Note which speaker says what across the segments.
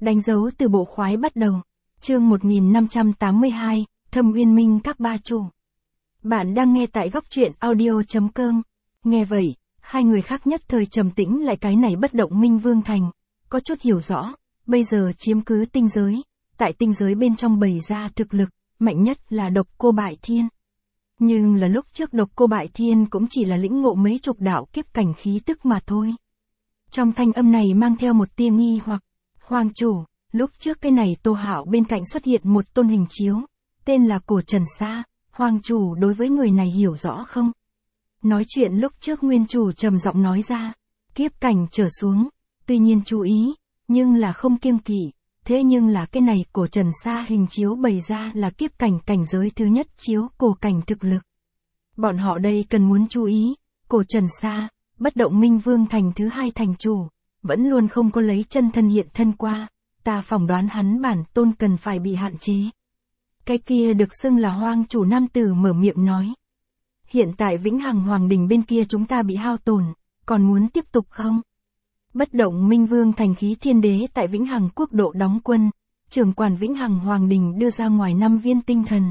Speaker 1: Đánh dấu từ bộ khoái bắt đầu. Chương 1582, Thâm Uyên Minh các ba chủ. Bạn đang nghe tại góc truyện audio.com. Nghe vậy, hai người khác nhất thời trầm tĩnh lại, cái này bất động Minh Vương Thành. Có chút hiểu rõ, bây giờ chiếm cứ tinh giới. Tại tinh giới bên trong bày ra thực lực, mạnh nhất là Độc Cô Bại Thiên. Nhưng là lúc trước Độc Cô Bại Thiên cũng chỉ là lĩnh ngộ mấy chục đạo kiếp cảnh khí tức mà thôi. Trong thanh âm này mang theo một tia nghi hoặc, Hoàng chủ, lúc trước cái này Tô Hạo bên cạnh xuất hiện một tôn hình chiếu, tên là Cổ Trần Sa, Hoàng chủ đối với người này hiểu rõ không? Nói chuyện lúc trước nguyên chủ trầm giọng nói ra, kiếp cảnh trở xuống, tuy nhiên chú ý, nhưng là không kiêng kỵ, thế nhưng là cái này Cổ Trần Sa hình chiếu bày ra là kiếp cảnh cảnh giới thứ nhất chiếu cổ cảnh thực lực. Bọn họ đây cần muốn chú ý, Cổ Trần Sa, bất động Minh Vương Thành thứ hai thành chủ, vẫn luôn không có lấy chân thân hiện thân qua, ta phỏng đoán hắn bản tôn cần phải bị hạn chế. Cái kia được xưng là Hoang chủ nam tử mở miệng nói. Hiện tại Vĩnh Hằng Hoàng Đình bên kia chúng ta bị hao tổn, còn muốn tiếp tục không? Bất động Minh Vương Thành khí thiên đế tại Vĩnh Hằng quốc độ đóng quân, trưởng quản Vĩnh Hằng Hoàng Đình đưa ra ngoài 5 viên tinh thần.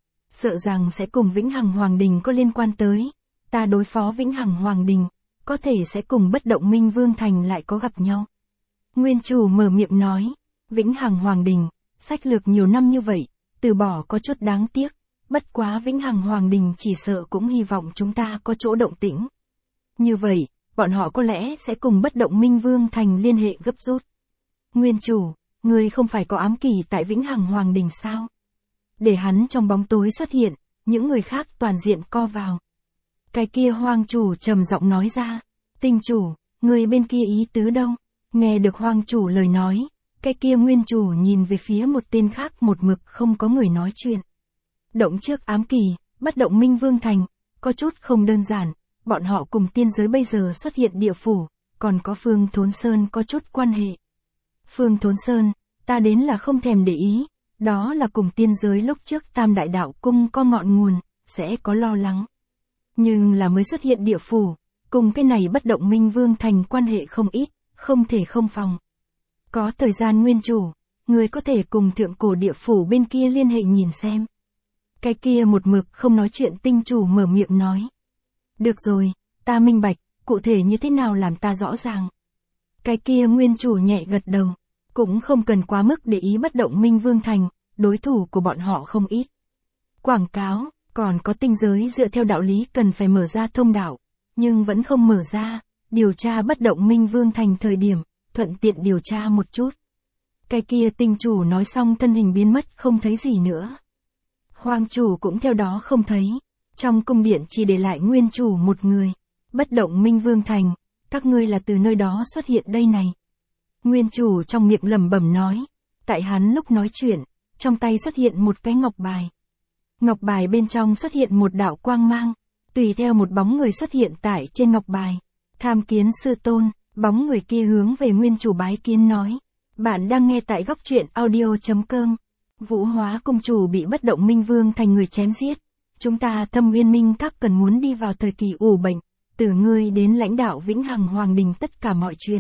Speaker 1: Sợ rằng sẽ cùng Vĩnh Hằng Hoàng Đình có liên quan tới, ta đối phó Vĩnh Hằng Hoàng Đình, có thể sẽ cùng bất động Minh Vương Thành lại có gặp nhau. Nguyên chủ mở miệng nói, Vĩnh Hằng Hoàng Đình, sách lược nhiều năm như vậy, từ bỏ có chút đáng tiếc, bất quá Vĩnh Hằng Hoàng Đình chỉ sợ cũng hy vọng chúng ta có chỗ động tĩnh. Như vậy, bọn họ có lẽ sẽ cùng bất động Minh Vương Thành liên hệ gấp rút. Nguyên chủ, người không phải có ám kỳ tại Vĩnh Hằng Hoàng Đình sao? Để hắn trong bóng tối xuất hiện, những người khác toàn diện co vào. Cái kia Hoàng chủ trầm giọng nói ra, Tinh chủ, người bên kia ý tứ đâu? Nghe được Hoàng chủ lời nói, cái kia nguyên chủ nhìn về phía một tên khác một mực không có người nói chuyện. Động trước ám kỳ, bất động Minh Vương Thành, có chút không đơn giản, bọn họ cùng tiên giới bây giờ xuất hiện địa phủ, còn có Phương Thốn Sơn có chút quan hệ. Phương Thốn Sơn, ta đến là không thèm để ý, đó là cùng tiên giới lúc trước Tam Đại Đạo Cung có ngọn nguồn, sẽ có lo lắng. Nhưng là mới xuất hiện địa phủ, cùng cái này bất động Minh Vương Thành quan hệ không ít, không thể không phòng. Có thời gian nguyên chủ, người có thể cùng thượng cổ địa phủ bên kia liên hệ nhìn xem. Cái kia một mực không nói chuyện tinh chủ mở miệng nói. Được rồi, ta minh bạch, cụ thể như thế nào làm ta rõ ràng. Cái kia nguyên chủ nhẹ gật đầu, cũng không cần quá mức để ý bất động Minh Vương Thành, đối thủ của bọn họ không ít. Quảng cáo, còn có tinh giới dựa theo đạo lý cần phải mở ra thông đạo, nhưng vẫn không mở ra, điều tra bất động Minh Vương Thành thời điểm, thuận tiện điều tra một chút. Cái kia tinh chủ nói xong thân hình biến mất không thấy gì nữa. Hoàng chủ cũng theo đó không thấy, trong cung điện chỉ để lại nguyên chủ một người. Bất động Minh Vương Thành, các ngươi là từ nơi đó xuất hiện đây này. Nguyên chủ trong miệng lẩm bẩm nói, tại hắn lúc nói chuyện, trong tay xuất hiện một cái ngọc bài. Ngọc bài bên trong xuất hiện một đạo quang mang, tùy theo một bóng người xuất hiện tại trên ngọc bài. Tham kiến sư tôn, bóng người kia hướng về nguyên chủ bái kiến nói. Bạn đang nghe tại góc truyện audio.com. Vũ Hóa cung chủ bị bất động Minh Vương Thành người chém giết. Chúng ta Thâm Uyên Minh các cần muốn đi vào thời kỳ ủ bệnh, từ ngươi đến lãnh đạo Vĩnh Hằng Hoàng Đình tất cả mọi chuyện.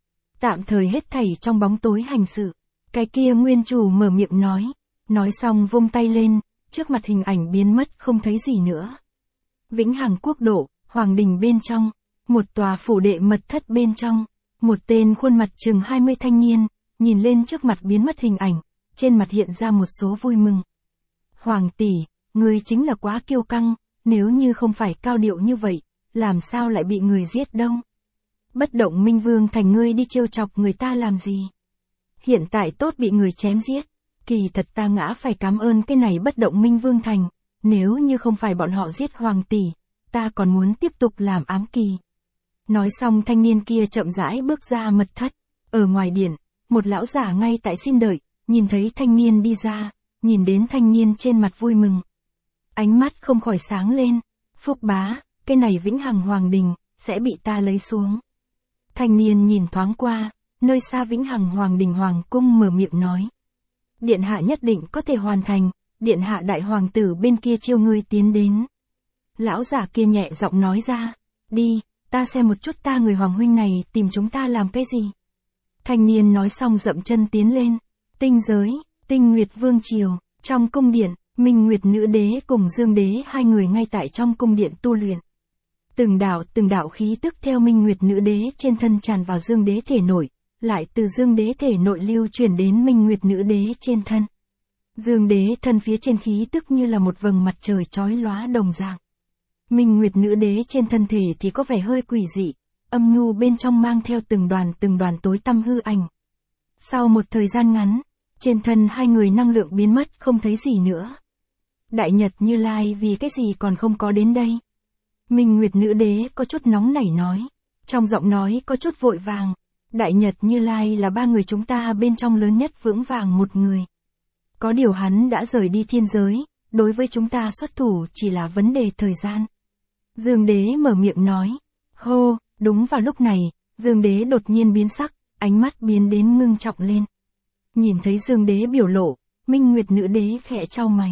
Speaker 1: Tạm thời hết thảy trong bóng tối hành sự. Cái kia nguyên chủ mở miệng nói xong vung tay lên, trước mặt hình ảnh biến mất không thấy gì nữa. Vĩnh Hằng quốc độ, Hoàng Đình bên trong, một tòa phủ đệ mật thất bên trong, một tên khuôn mặt chừng 20 thanh niên, nhìn lên trước mặt biến mất hình ảnh, trên mặt hiện ra một số vui mừng. Hoàng tỷ, ngươi chính là quá kiêu căng, nếu như không phải cao điệu như vậy, làm sao lại bị người giết đâu? Bất động Minh Vương Thành ngươi đi trêu chọc người ta làm gì? Hiện tại tốt bị người chém giết, kỳ thật ta ngã phải cảm ơn cái này bất động Minh Vương Thành, nếu như không phải bọn họ giết Hoàng tỷ, ta còn muốn tiếp tục làm ám kỳ. Nói xong thanh niên kia chậm rãi bước ra mật thất, ở ngoài điện, một lão giả ngay tại xin đợi, nhìn thấy thanh niên đi ra, nhìn đến thanh niên trên mặt vui mừng. Ánh mắt không khỏi sáng lên, Phúc bá, cái này Vĩnh Hằng Hoàng Đình, sẽ bị ta lấy xuống. Thanh niên nhìn thoáng qua, nơi xa Vĩnh Hằng Hoàng Đình Hoàng cung mở miệng nói. Điện hạ nhất định có thể hoàn thành, điện hạ đại hoàng tử bên kia chiêu ngươi tiến đến. Lão giả kia nhẹ giọng nói ra, đi, ta xem một chút ta người hoàng huynh này tìm chúng ta làm cái gì. Thanh niên nói xong dậm chân tiến lên. Tinh giới, Tinh Nguyệt Vương Triều, trong cung điện, Minh Nguyệt Nữ Đế cùng Dương Đế hai người ngay tại trong cung điện tu luyện. Từng đạo khí tức theo Minh Nguyệt Nữ Đế trên thân tràn vào Dương Đế thể nội, lại từ Dương Đế thể nội lưu chuyển đến Minh Nguyệt Nữ Đế trên thân. Dương Đế thân phía trên khí tức như là một vầng mặt trời chói lóa đồng dạng. Minh Nguyệt Nữ Đế trên thân thể thì có vẻ hơi quỷ dị, âm nhu bên trong mang theo từng đoàn tối tăm hư ảnh. Sau một thời gian ngắn, trên thân hai người năng lượng biến mất không thấy gì nữa. Đại Nhật Như Lai vì cái gì còn không có đến đây? Minh Nguyệt Nữ Đế có chút nóng nảy nói, trong giọng nói có chút vội vàng. Đại Nhật Như Lai là ba người chúng ta bên trong lớn nhất vững vàng một người. Có điều hắn đã rời đi thiên giới, đối với chúng ta xuất thủ chỉ là vấn đề thời gian. Dương Đế mở miệng nói. Hô, đúng vào lúc này, Dương Đế đột nhiên biến sắc, ánh mắt biến đến ngưng trọng lên. Nhìn thấy Dương Đế biểu lộ, Minh Nguyệt Nữ Đế khẽ chau mày.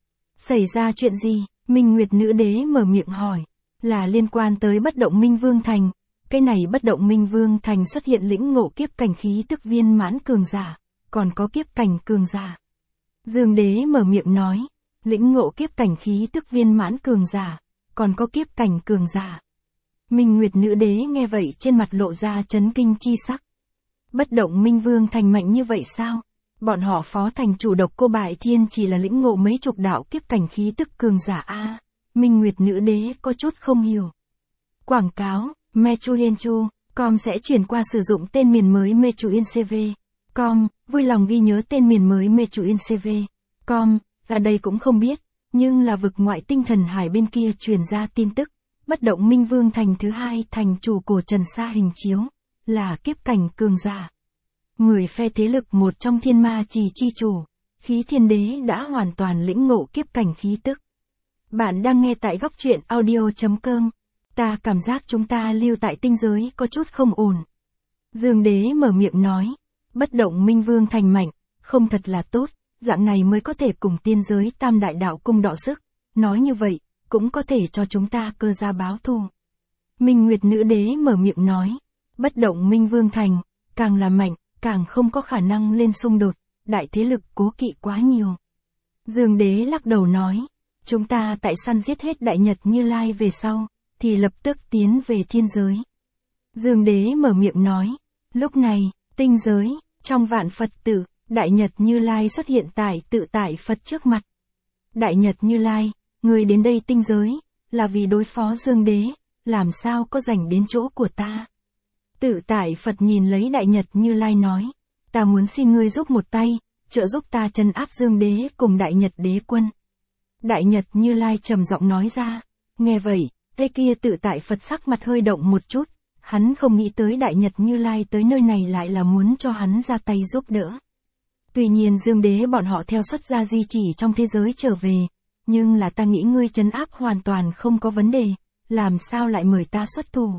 Speaker 1: Xảy ra chuyện gì? Minh Nguyệt Nữ Đế mở miệng hỏi. Là liên quan tới bất động Minh Vương Thành. Cái này bất động Minh Vương Thành xuất hiện lĩnh ngộ kiếp cảnh khí tức viên mãn cường giả, còn có kiếp cảnh cường giả. Dương Đế mở miệng nói, lĩnh ngộ kiếp cảnh khí tức viên mãn cường giả, còn có kiếp cảnh cường giả. Minh Nguyệt Nữ Đế nghe vậy trên mặt lộ ra chấn kinh chi sắc. Bất động Minh Vương Thành mạnh như vậy sao? Bọn họ phó thành chủ Độc Cô Bại Thiên chỉ là lĩnh ngộ mấy chục đạo kiếp cảnh khí tức cường giả a. Minh Nguyệt Nữ Đế có chút không hiểu. Quảng cáo, Mechuyenchu.com sẽ chuyển qua sử dụng tên miền mới Mechuyencv.com, vui lòng ghi nhớ tên miền mới Mechuyencv.com, là đây cũng không biết, nhưng là vực ngoại tinh thần hải bên kia truyền ra tin tức, bất động Minh Vương Thành thứ hai thành chủ cổ Trần Sa hình chiếu, là kiếp cảnh cường giả. Người phe thế lực một trong Thiên Ma Trì chi chủ, Khí Thiên Đế đã hoàn toàn lĩnh ngộ kiếp cảnh khí tức. Bạn đang nghe tại góc truyện audio.com. Ta cảm giác chúng ta lưu tại tinh giới có chút không ổn. Dương Đế mở miệng nói, bất động Minh Vương Thành mạnh, không thật là tốt, dạng này mới có thể cùng tiên giới tam đại đạo cung đọ sức, nói như vậy, cũng có thể cho chúng ta cơ gia báo thù. Minh Nguyệt Nữ Đế mở miệng nói, bất động Minh Vương Thành, càng là mạnh, càng không có khả năng lên xung đột, đại thế lực cố kỵ quá nhiều. Dương Đế lắc đầu nói, chúng ta tại săn giết hết Đại Nhật Như Lai về sau, thì lập tức tiến về thiên giới. Dương Đế mở miệng nói, lúc này, tinh giới, trong vạn Phật tử, Đại Nhật Như Lai xuất hiện tại tự tại Phật trước mặt. Đại Nhật Như Lai, người đến đây tinh giới, là vì đối phó Dương Đế, làm sao có rảnh đến chỗ của ta. Tự tại Phật nhìn lấy Đại Nhật Như Lai nói, ta muốn xin ngươi giúp một tay, trợ giúp ta trấn áp Dương Đế cùng Đại Nhật Đế quân. Đại Nhật Như Lai trầm giọng nói ra, nghe vậy, thế kia tự tại Phật sắc mặt hơi động một chút, hắn không nghĩ tới Đại Nhật Như Lai tới nơi này lại là muốn cho hắn ra tay giúp đỡ. Tuy nhiên Dương Đế bọn họ theo xuất gia di chỉ trong thế giới trở về, nhưng là ta nghĩ ngươi trấn áp hoàn toàn không có vấn đề, làm sao lại mời ta xuất thủ.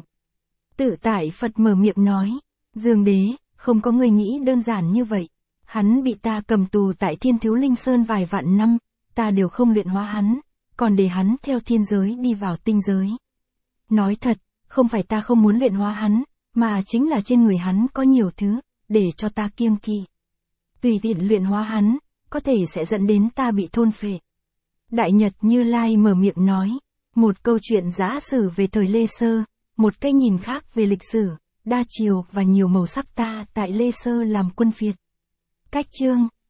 Speaker 1: Tự tại Phật mở miệng nói, Dương Đế, không có người nghĩ đơn giản như vậy, hắn bị ta cầm tù tại Thiên Thiếu Linh Sơn vài vạn năm, ta đều không luyện hóa hắn, còn để hắn theo thiên giới đi vào tinh giới. Nói thật, không phải ta không muốn luyện hóa hắn, mà chính là trên người hắn có nhiều thứ, để cho ta kiêng kỵ. Tùy tiện luyện hóa hắn, có thể sẽ dẫn đến ta bị thôn phệ. Đại Nhật Như Lai mở miệng nói, một câu chuyện giả sử về thời Lê Sơ, một cái nhìn khác về lịch sử, đa chiều và nhiều màu sắc ta tại Lê Sơ làm quân phiệt. Cách chương